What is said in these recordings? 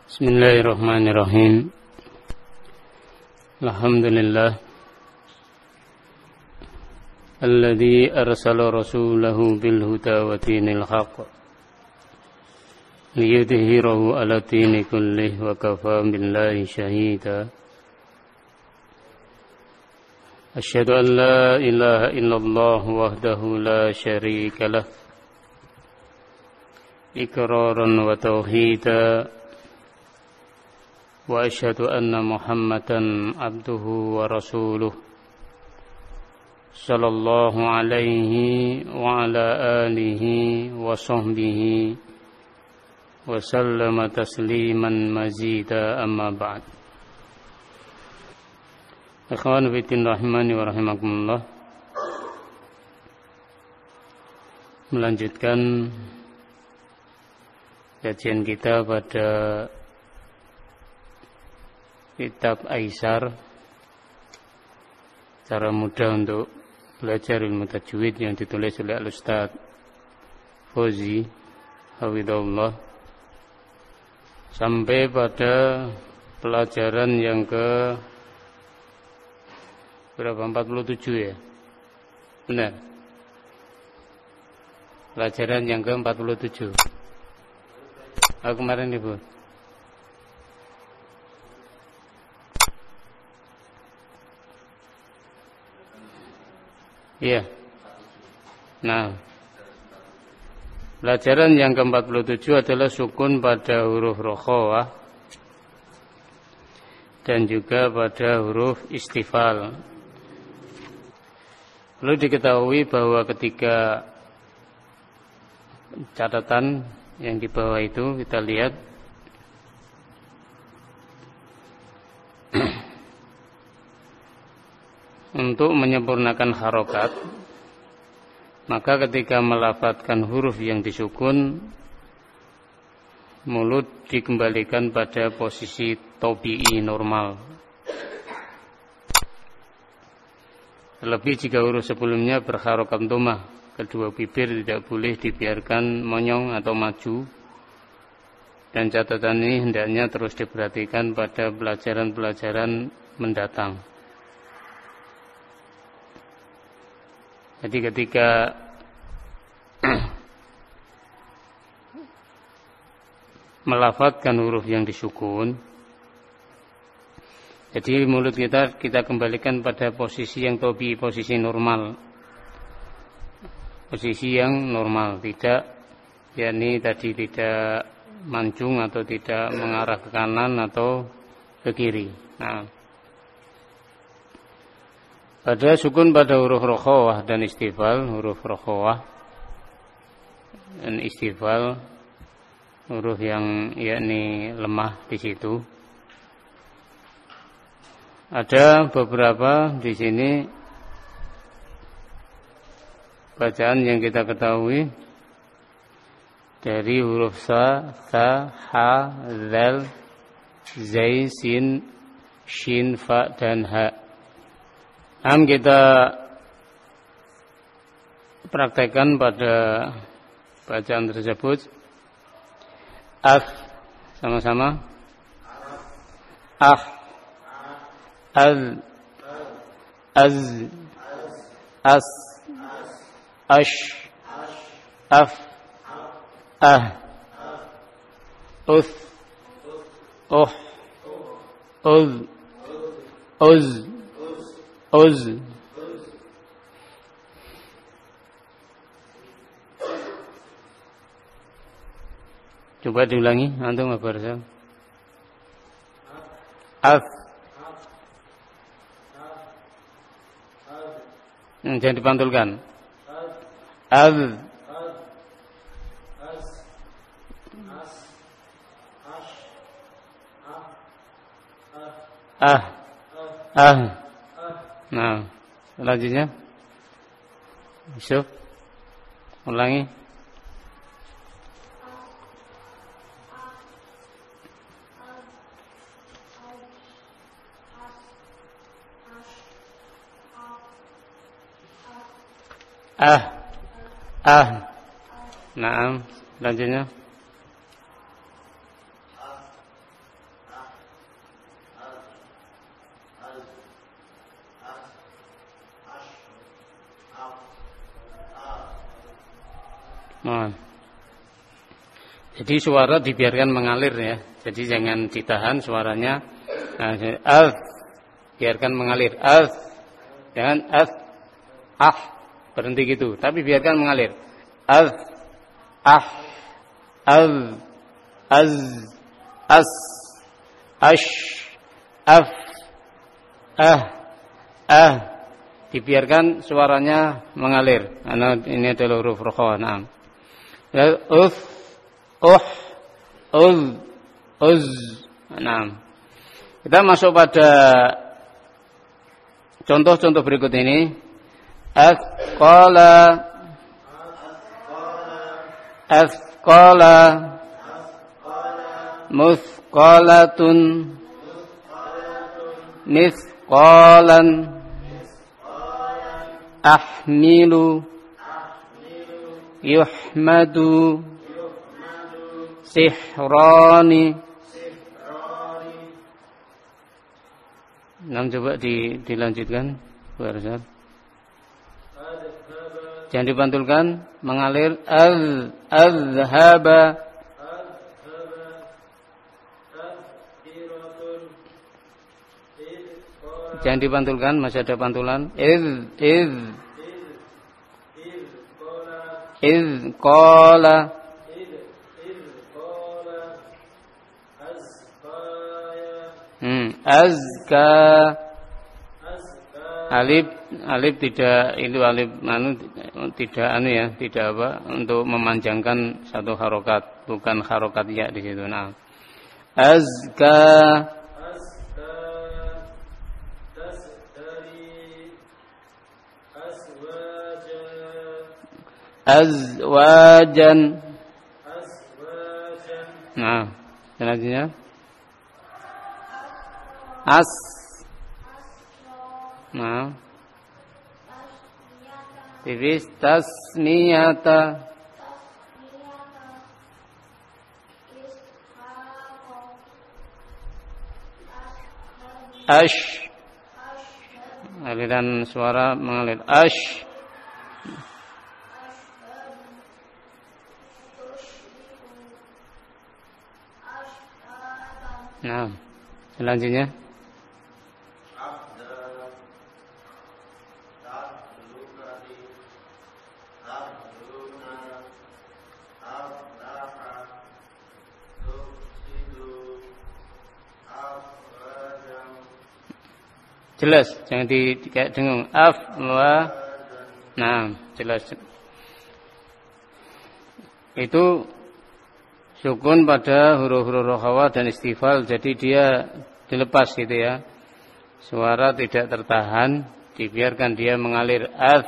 Bismillahirrahmanirrahim. Alhamdulillah alladzi arsala rasulahu bil huda wa dinil haqq liyudhhirahu 'ala dini kullih wa kafaa billahi shahida. Asyhadu an la ilaha illallah wahdahu la syarika lah iqraran wa tauhida. Wa asyhadu anna Muhammadan abduhu wa rasuluh sallallahu alaihi wa ala alihi wa sahbihi wa sallama tasliman mazida, amma ba'd. Ikhwan fillah rahimani wa rahimakumullah. Melanjutkan kajian kita pada kitab Aisar, cara mudah untuk belajar ilmu tajwid, yang ditulis oleh Al-Ustaz Fauzi hafizahullah, sampai pada pelajaran yang ke berapa? 47 ya? Benar. Pelajaran yang ke 47. Kemarin Ibu. Iya. Nah, pelajaran yang ke-47 adalah sukun pada huruf rokhawah dan juga pada huruf istifal. Perlu diketahui bahwa ketika catatan yang di bawah itu kita lihat untuk menyempurnakan harokat, maka ketika melafadzkan huruf yang disukun, mulut dikembalikan pada posisi tabi'i normal. Terlebih jika huruf sebelumnya berharokat dhammah, kedua bibir tidak boleh dibiarkan monyong atau maju. Dan catatan ini hendaknya terus diperhatikan pada pelajaran-pelajaran mendatang. Jadi ketika melafadzkan huruf yang disukun, jadi mulut kita kembalikan pada posisi yang tabii, posisi normal. Posisi yang normal, tidak, yakni tadi tidak mancung atau tidak mengarah ke kanan atau ke kiri. Nah, pada sukun pada huruf rokhawah dan istifal, huruf rokhawah dan istifal, huruf yang yakni lemah di situ. Ada beberapa di sini bacaan yang kita ketahui dari huruf sa, tha, ha, zal, zai, sin, shin, fa dan ha. Kita praktekkan pada bacaan tersebut. Af, sama-sama. Ah, az, az, as, ash, af, ah, uth, oh, uz, uz, uz. Coba diulangi, antum apa rasa? Af. Jangan dipantulkan. Az. Ah. Ah. Nah, selanjutnya Yusuf, ulangi. Naam, selanjutnya Nah. Jadi suara dibiarkan mengalir ya. Jadi jangan ditahan suaranya. Nah, biarkan mengalir. Jangan berhenti gitu. Tapi biarkan mengalir. Dibiarkan suaranya mengalir. Karena ini adalah huruf rokhawah. Nah. Nah. Kita masuk pada contoh-contoh berikut ini. Asqala muthqalatun mithqalan ahmilu yuhmadu sihrani. Nah, coba dilanjutkan Bu Arzal. Jangan dipantulkan, mengalir. Azhaba. Jangan dipantulkan, masih ada pantulan. Qala. Azka. Alif tidak itu tidak apa untuk memanjangkan satu harokat, bukan harokat ya di situ. Nah, azka azwajan. Nah, selanjutnya nah, tipis tasmiyata. Aliran suara mengalir. Nah, selanjutnya jelas, jangan kayak dengung. Nah, jelas. Itu sukun pada huruf-huruf rokhawah dan istifal, jadi dia dilepas gitu ya. Suara tidak tertahan, dibiarkan dia mengalir.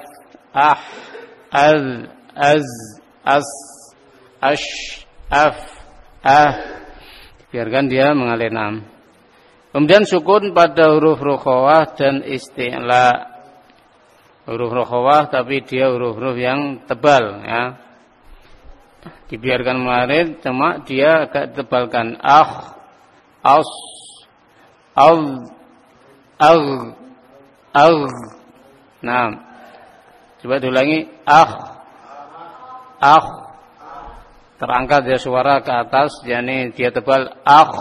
Biarkan dia mengalir. Nam. Kemudian sukun pada huruf rokhawah dan isti'la. Huruf rokhawah tapi dia huruf-huruf yang tebal ya. Dibiarkan mengalir, cuma dia agak tebalkan. Nah, coba diulangi. Terangkat ya suara ke atas, yakni dia tebal.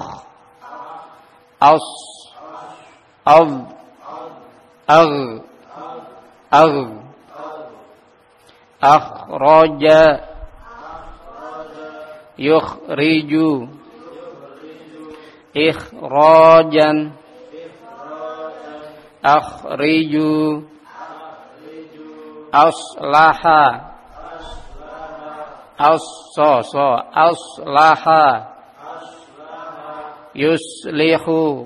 Akhraja yukhriju ikhrajan akhriju aslaha aslaha yuslihu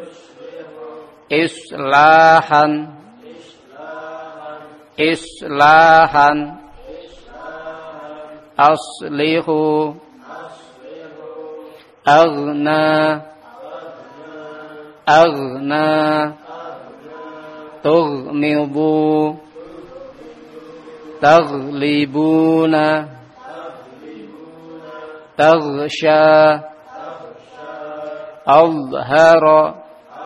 islahan aslihu aghna tughmidu taghlibuna taghsha azhara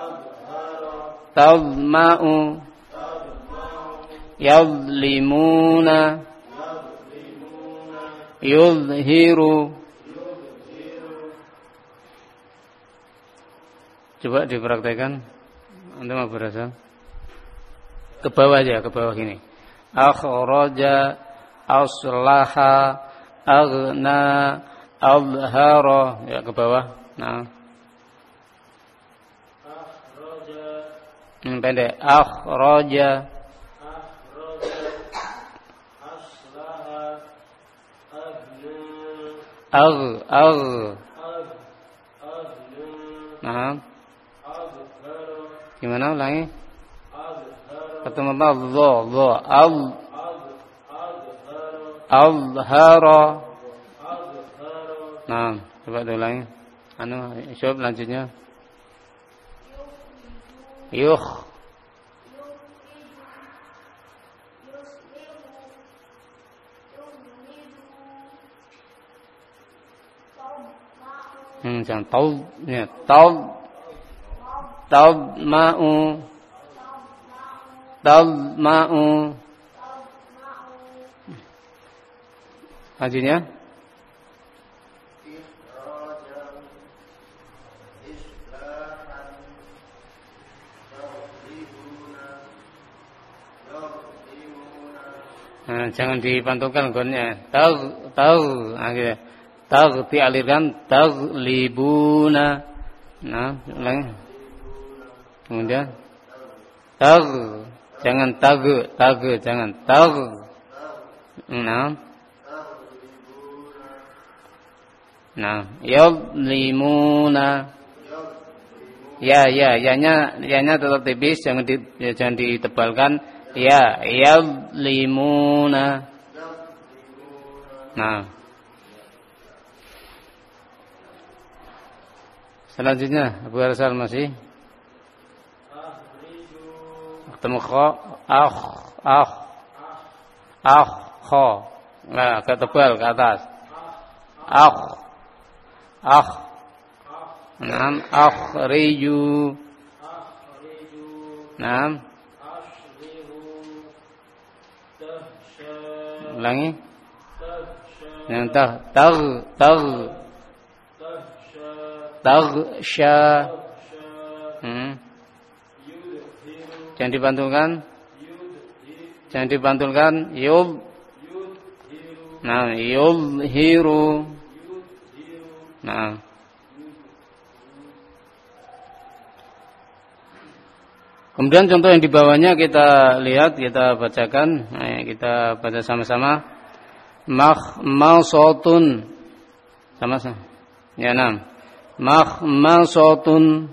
tazma'u yadlimuna yuzhiru. Coba dipraktekkan. Anda mau berasa? Ke bawah aja, ke bawah gini. Akhraja, aslaha, aghna, azhara. Ya, ke bawah. Nah. Pendek. Akhraja, aslaha, nah. Gimana ulangi? Ketemu dha, azhara. Nah, coba ulangi. Coba lanjutnya. Jangan tadma'u. Lanjutnya. Jangan dipantulkan gonnya. Akhirnya. Dialirkan taglibuna. Nah, ulangi. Kemudian jangan jangan nah yadlimuna. Ya-nya tetap tipis, jangan ditebalkan. Ya, yadlimuna. Nah, selanjutnya Abu Harsal masih ketemu kha, kha. Nah, agak tebal ke atas. Naam, akhriju. Naam. Ulangi. Yang taghsha. Jangan dipantulkan. Nah, yuzhiru. Nah. Kemudian contoh yang di bawahnya kita lihat, kita bacakan. Nah, kita baca sama-sama. Makhmasatun. Sama-sama. Ya, 6. Makhmasatun.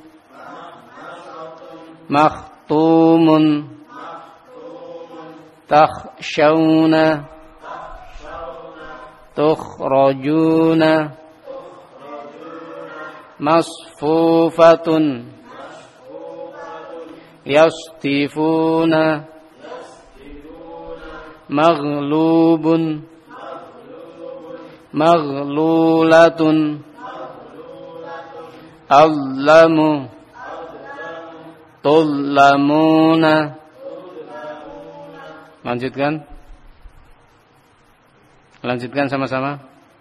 Makhtumun. Takhshawna. Tukhrajuna. Masfufatun. Yastifuna. Maghlubun. Maghlulatun. Allamu. Tullamuna. Lanjutkan sama-sama.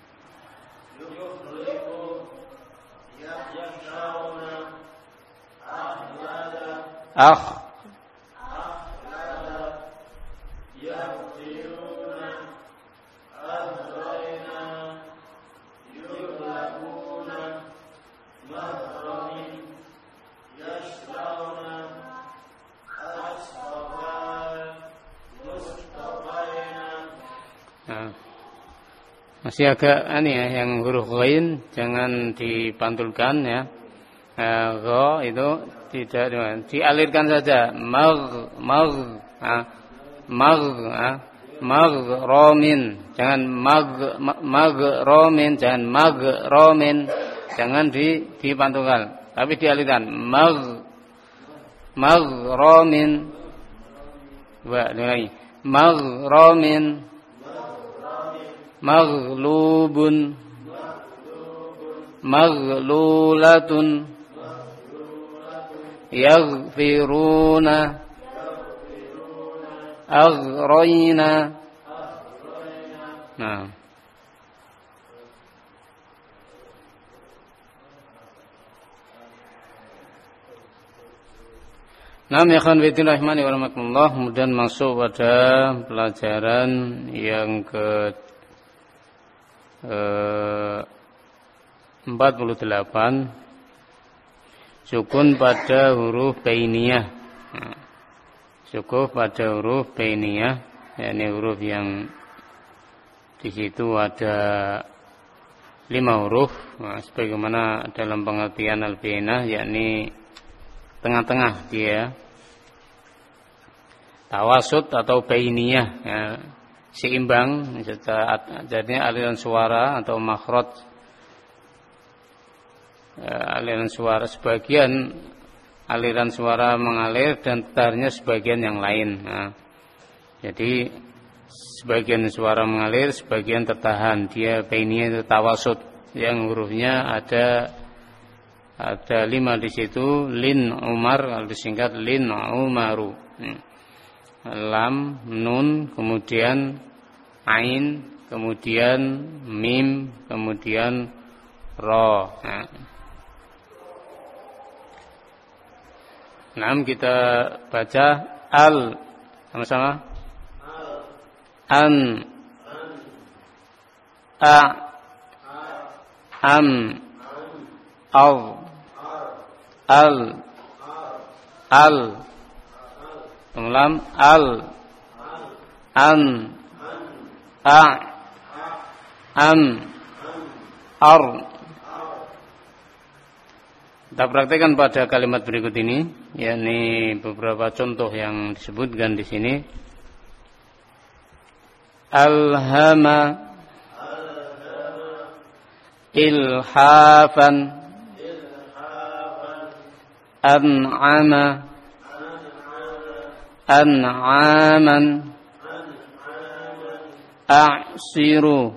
Masih agak aneh ya, yang huruf ghain jangan dipantulkan ya. Gha itu tidak dialirkan saja. Maghramin, jangan maghramin, jangan maghramin, jangan dipantulkan, tapi dialirkan. Maghramin. Lagi. Maghramin. Maghlubun. Maghlulatun. Yaghfiruna. Aghrayna. Nah, Naam ya ikhwan fillah rahimani wa rahmatullah, kemudian masuk pada pelajaran yang ke 48, sukun pada huruf bainiyah. Sukun pada huruf bainiyah, yakni huruf yang di situ ada 5 huruf, sebagaimana dalam pengertian al-bainah, yakni tengah-tengah dia, tawasud atau bainiyah, ya, seimbang, jadinya aliran suara atau makhraj, aliran suara sebagian aliran suara mengalir dan tetarnya sebagian yang lain. Nah, jadi sebagian suara mengalir, sebagian tertahan. Dia bainiyah itu tawasud, yang hurufnya ada 5 di situ. Lin Umar, kalau disingkat Lin Umaru. Lam, nun, kemudian ain, kemudian mim, kemudian ro. Nah, kita baca al, sama-sama. An, a, am, al, al, lam, al, an, a, am, ar. Kita praktekkan pada kalimat berikut ini, yakni beberapa contoh yang disebutkan di sini. Alhama, ilhafan, an'ama, an'aman, a'siru,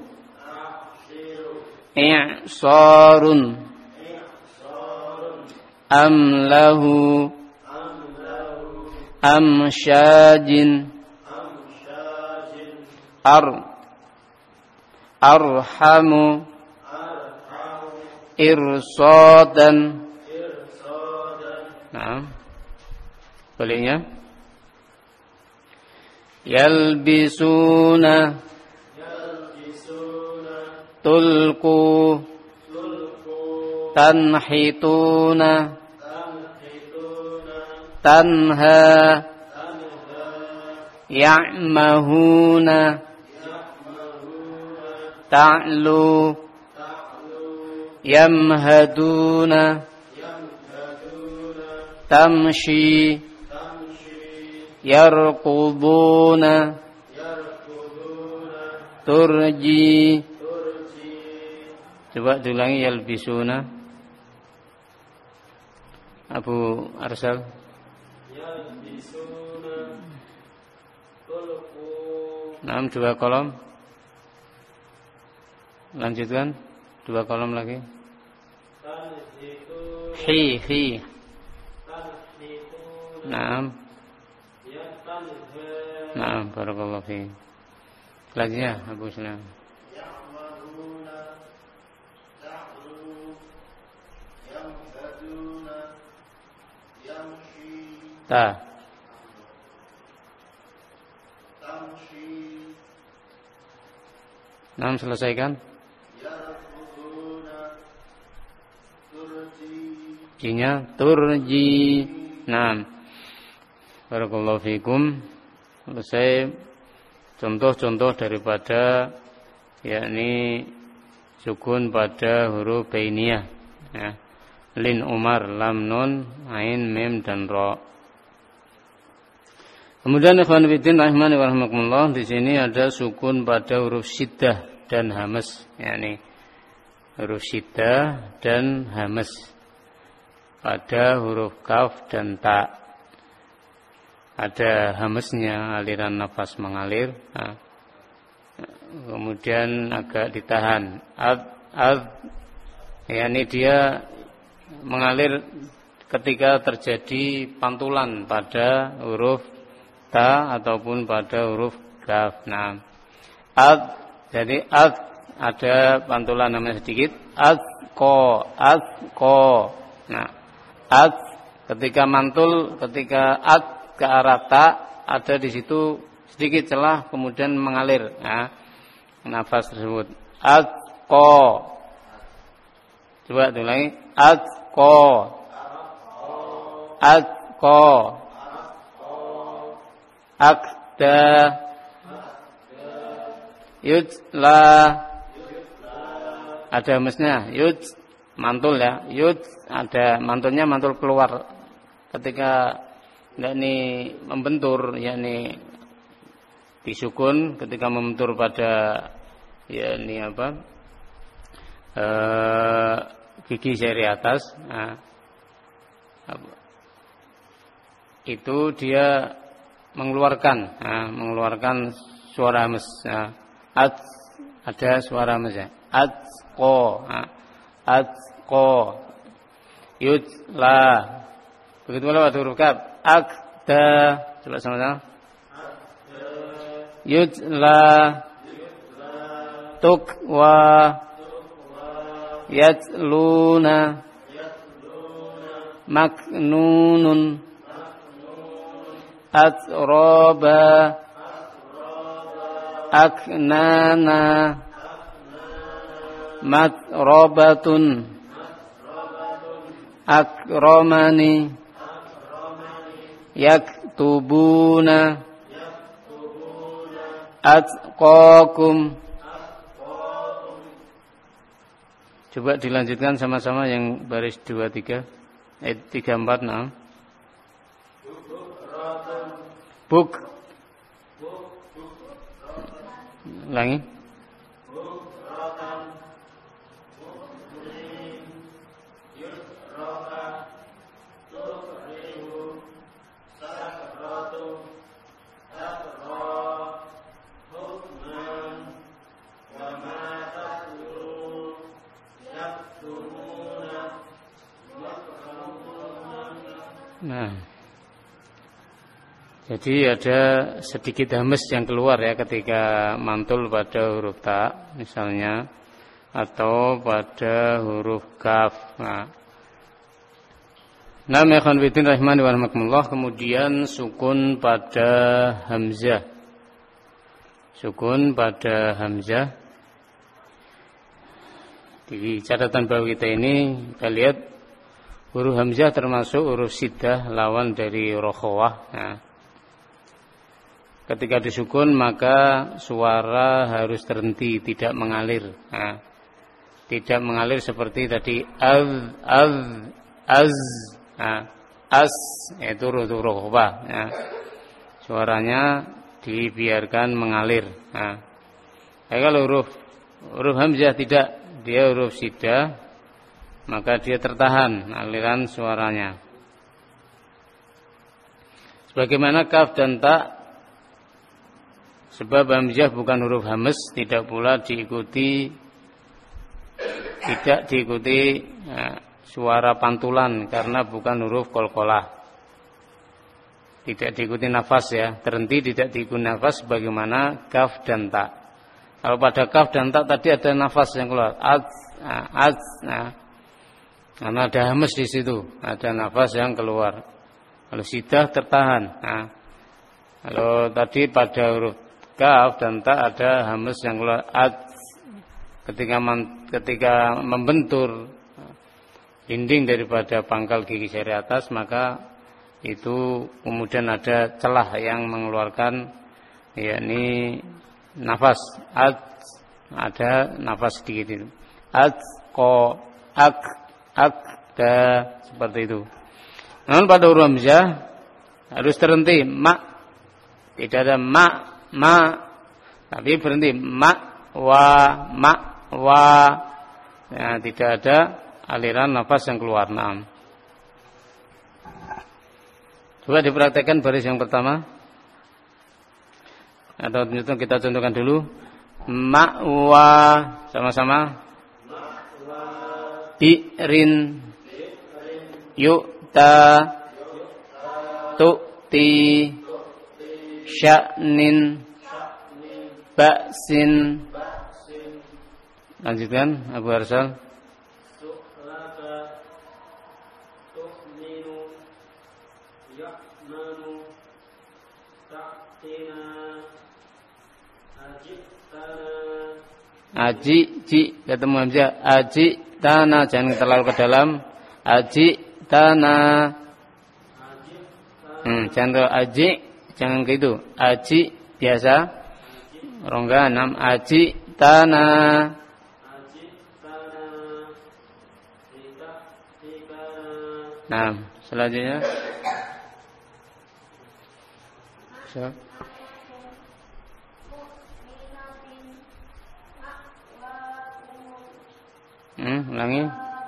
i'sarun, amlahu, amsyajin, arhamu, irsadan. Nah, baliknya yalbisuna, tulku, tanhituna, tanha, ya'mahuna, ta'lu, yamhaduna, tamshi, yarqubuna, turji. Coba diulangi, yalbisuna. Abu Arsal. Nah, 2 kolom. Lanjutkan, 2 kolom lagi. Hi. Naam. Naam, barakallahu fi. Selanjutnya Abu Salam. Ta. Naam, selesaikan. Jinya turji. Naam. Barakallahu fikum. Selesai contoh-contoh daripada yakni sukun pada huruf bainiyah, ya. Lin Umar, lam, nun, ain, mim dan ra. Kemudian ikhwan fillah rahimani wa rahmakumullah, di sini ada sukun pada huruf syiddah dan hamas, yakni huruf syiddah dan hamas pada huruf kaf dan ta. Ada hamasnya, aliran nafas mengalir, nah, kemudian agak ditahan. Yakni dia mengalir ketika terjadi pantulan pada huruf ta ataupun pada huruf kaf. Nah, jadi ada pantulan namanya sedikit, ko. Nah, Ketika mantul, ketika ke arah ta, ada di situ sedikit celah kemudian mengalir. Nah, nafas tersebut. Atqa. Coba ulangi. Atqa. Atqa. Akda. Yudla. Ada mesnya. Yud. Mantul ya. Yud. Ada mantulnya, mantul keluar. Ketika yakni membentur, yakni disukun, ketika membentur pada yakni apa? Gigi seri atas. Nah, itu dia mengeluarkan suara hamas. Nah, ada suara hamas ya. Atqa. Nah, atqa. Yudla. Begitu pula pada huruf kaf. Akda. Coba sama-sama. Yudla. Tukwa. Yatluna. Maknunun. Atroba. Aknana. Matrobatun. Akramani. Yaktubuna. Atqakum. Coba dilanjutkan sama-sama yang baris 2, 3 3, 4, 6. Buk. Ulangi. Nah, jadi ada sedikit hamas yang keluar ya ketika mantul pada huruf ta misalnya, atau pada huruf kaf. Nah, ikhwan fillah rahimani wa rahmakumullah, kemudian sukun pada hamzah. Sukun pada hamzah. Di catatan bawah kita ini kita lihat huruf hamzah termasuk huruf siddah, lawan dari rokhawah. Nah, ketika disukun maka suara harus terhenti, tidak mengalir. Nah, tidak mengalir seperti tadi az. Nah, as itu huruf rokhawah. Nah, suaranya dibiarkan mengalir. Nah, kalau huruf hamzah tidak, dia huruf siddah, maka dia tertahan aliran suaranya. Sebagaimana kaf dan ta, sebab hamzah bukan huruf hamas, tidak pula diikuti suara pantulan karena bukan huruf qalqalah. Tidak diikuti nafas ya, terhenti tidak diikuti nafas sebagaimana kaf dan ta. Kalau pada kaf dan ta tadi ada nafas yang keluar, karena ada hamas di situ, ada nafas yang keluar. Kalau siddah tertahan. Nah, kalau tadi pada huruf kaf dan ta ada hamas yang keluar, ketika membentur dinding daripada pangkal gigi seri atas, maka itu kemudian ada celah yang mengeluarkan yakni nafas. Ada nafas sedikit itu. Akda, seperti itu. Namun pada huruf hamzah harus terhenti, tidak ada tapi berhenti wa. Ya, tidak ada aliran nafas yang keluar. Naam. Coba dipraktekkan baris yang pertama. Atau kita contohkan dulu. Ma'wa, sama-sama. Bi'rin, yu'ta, tu'ti, sya'nin, ba'sin. Lanjutkan Abu Arsal. Aji, ji, ketemu hamzah. Aji tana, jangan terlalu ke dalam. Aji tana. Jangan terlalu aji, jangan gitu. Aji biasa. Rongga 6. Aji tana. Nah, selanjutnya. Siap. Ulangi.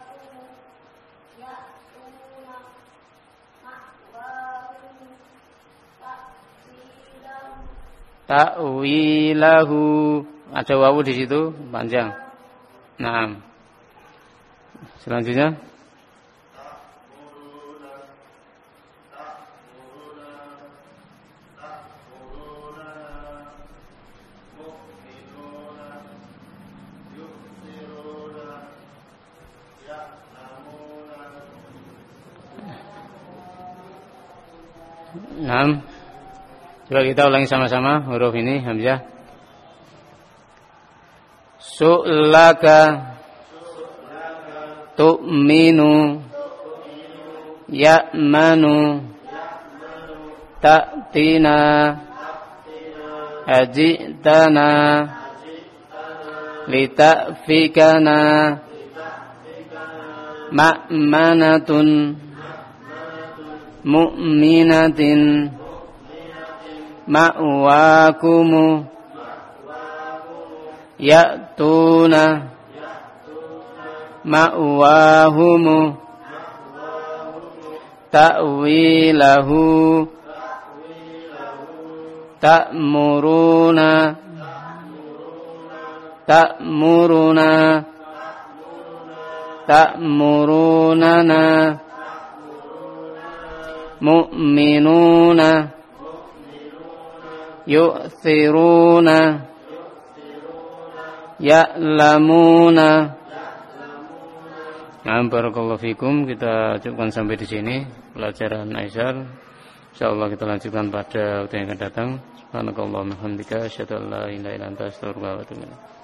Ta'wilahu. Ada wawu di situ panjang. Nah. Selanjutnya. Nah, coba kita ulangi sama-sama huruf ini hamzah. Su'laka, tu'minu, ya'manu, ta'tina, ajitana, lita'fikana, ma'manatun, mu'minatin, ma'wakumu, ya'tuna, ma'wahumu, ta'wilahu, ta'muruna, ta'muruna, ta'murunana, mu'minuna, yu'thiruna, ya'lamuna. Nah, barakallahu fikum. Kita cukupkan sampai di sini pelajaran Aisar. Insyaallah kita lanjutkan pada waktu yang akan datang. Subhanakallahumma wa bihamdika asyhadu an la ilaha illa anta astaghfiruka wa atubu ilaik.